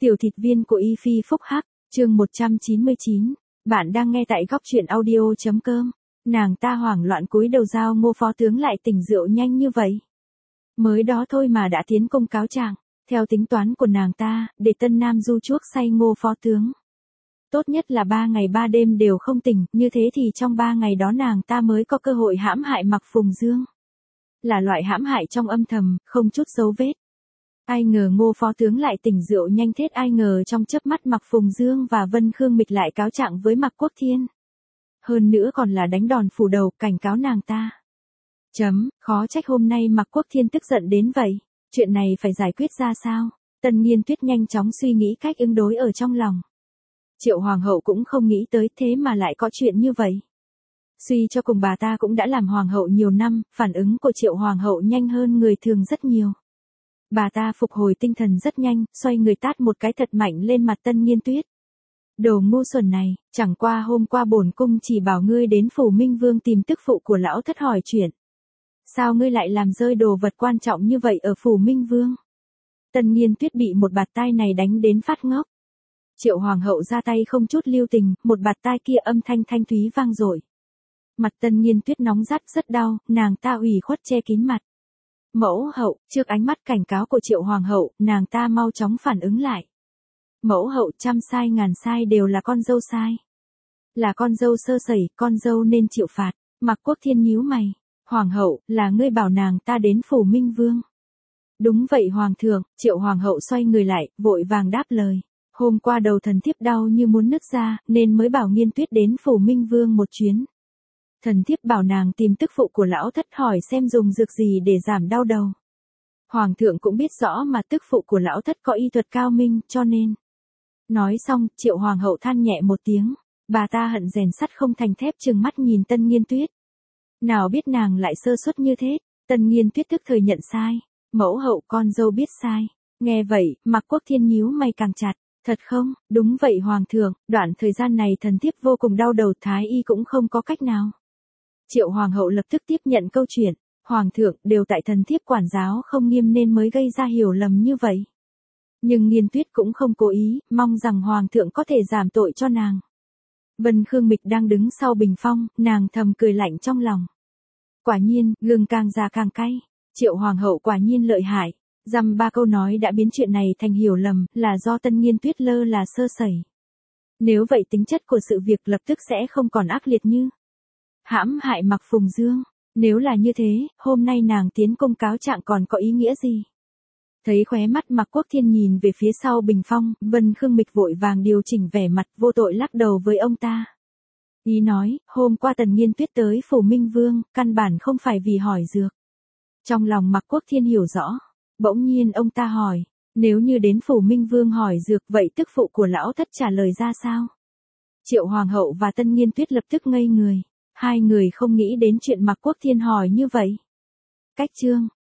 Tiểu thịt viên của Y Phi Phúc Hắc, chương 199. Bạn đang nghe tại góc truyện audio.com. Nàng ta hoảng loạn cúi đầu giao Ngô phó tướng lại tỉnh rượu nhanh như vậy. Mới đó thôi mà đã tiến công cáo trạng. Theo tính toán của nàng ta, để Tân Nam Du chuốc say Ngô phó tướng. Tốt nhất là 3 ngày 3 đêm đều không tỉnh, như thế thì trong 3 ngày đó nàng ta mới có cơ hội hãm hại Mạc Phùng Dương. Là loại hãm hại trong âm thầm, không chút dấu vết. Ai ngờ Ngô phó tướng lại tỉnh rượu nhanh thế, ai ngờ trong chớp mắt Mạc Phùng Dương và Vân Khương Mịch lại cáo trạng với Mạc Quốc Thiên. Hơn nữa còn là đánh đòn phủ đầu, cảnh cáo nàng ta. Khó trách hôm nay Mạc Quốc Thiên tức giận đến vậy. Chuyện này phải giải quyết ra sao? Tân Nghiên Tuyết nhanh chóng suy nghĩ cách ứng đối ở trong lòng. Triệu Hoàng hậu cũng không nghĩ tới thế mà lại có chuyện như vậy. Suy cho cùng bà ta cũng đã làm Hoàng hậu nhiều năm, phản ứng của Triệu Hoàng hậu nhanh hơn người thường rất nhiều. Bà ta phục hồi tinh thần rất nhanh, xoay người tát một cái thật mạnh lên mặt Tân Nghiên Tuyết. Đồ ngu xuẩn này, chẳng qua hôm qua bổn cung chỉ bảo ngươi đến phủ Minh Vương tìm tức phụ của lão thất hỏi chuyện. Sao ngươi lại làm rơi đồ vật quan trọng như vậy ở phủ Minh Vương? Tân Nghiên Tuyết bị một bạt tai này đánh đến phát ngốc. Triệu Hoàng hậu ra tay không chút lưu tình, một bạt tai kia âm thanh thanh thúy vang dội. Mặt Tân Nghiên Tuyết nóng rát rất đau, nàng ta ủy khuất che kín mặt. Mẫu hậu, trước ánh mắt cảnh cáo của Triệu Hoàng hậu, nàng ta mau chóng phản ứng lại. Mẫu hậu, trăm sai ngàn sai đều là con dâu sai. Là con dâu sơ sẩy, con dâu nên chịu phạt. Mạc Quốc Thiên nhíu mày. Hoàng hậu, là ngươi bảo nàng ta đến phủ Minh Vương. Đúng vậy Hoàng thượng. Triệu Hoàng hậu xoay người lại, vội vàng đáp lời. Hôm qua đầu thần thiếp đau như muốn nứt ra, nên mới bảo Nghiên Tuyết đến phủ Minh Vương một chuyến. Thần thiếp bảo nàng tìm tức phụ của lão thất hỏi xem dùng dược gì để giảm đau đầu. Hoàng thượng cũng biết rõ mà tức phụ của lão thất có y thuật cao minh, cho nên. Nói xong, Triệu Hoàng hậu than nhẹ một tiếng. Bà ta hận rèn sắt không thành thép, trừng mắt nhìn Tân Nghiên Tuyết. Nào biết nàng lại sơ suất như thế. Tân Nghiên Tuyết tức thời nhận sai. Mẫu hậu, con dâu biết sai. Nghe vậy, Mạc Quốc Thiên nhíu mày càng chặt. Thật không? Đúng vậy Hoàng thượng, đoạn thời gian này thần thiếp vô cùng đau đầu, thái y cũng không có cách nào. Triệu Hoàng hậu lập tức tiếp nhận câu chuyện. Hoàng thượng, đều tại thần thiếp quản giáo không nghiêm nên mới gây ra hiểu lầm như vậy. Nhưng Nghiên Tuyết cũng không cố ý, mong rằng Hoàng thượng có thể giảm tội cho nàng. Vân Khương Mịch đang đứng sau bình phong, nàng thầm cười lạnh trong lòng. Quả nhiên, gừng càng già càng cay. Triệu Hoàng hậu quả nhiên lợi hại. Dăm ba câu nói đã biến chuyện này thành hiểu lầm, là do Tân Nghiên Tuyết lơ là sơ sẩy. Nếu vậy tính chất của sự việc lập tức sẽ không còn ác liệt như hãm hại Mạc Phùng Dương. Nếu là như thế, hôm nay nàng tiến công cáo trạng còn có ý nghĩa gì? Thấy khóe mắt Mạc Quốc Thiên nhìn về phía sau bình phong, Vân Khương Mịch vội vàng điều chỉnh vẻ mặt vô tội lắc đầu với ông ta. Ý nói, hôm qua Tần Nghiên Tuyết tới phủ Minh Vương, căn bản không phải vì hỏi dược. Trong lòng Mạc Quốc Thiên hiểu rõ. Bỗng nhiên ông ta hỏi, nếu như đến phủ Minh Vương hỏi dược vậy tức phụ của lão thất trả lời ra sao? Triệu Hoàng hậu và Tân Nghiên Tuyết lập tức ngây người. Hai người không nghĩ đến chuyện Mạc Quốc Thiên hỏi như vậy. Cách chương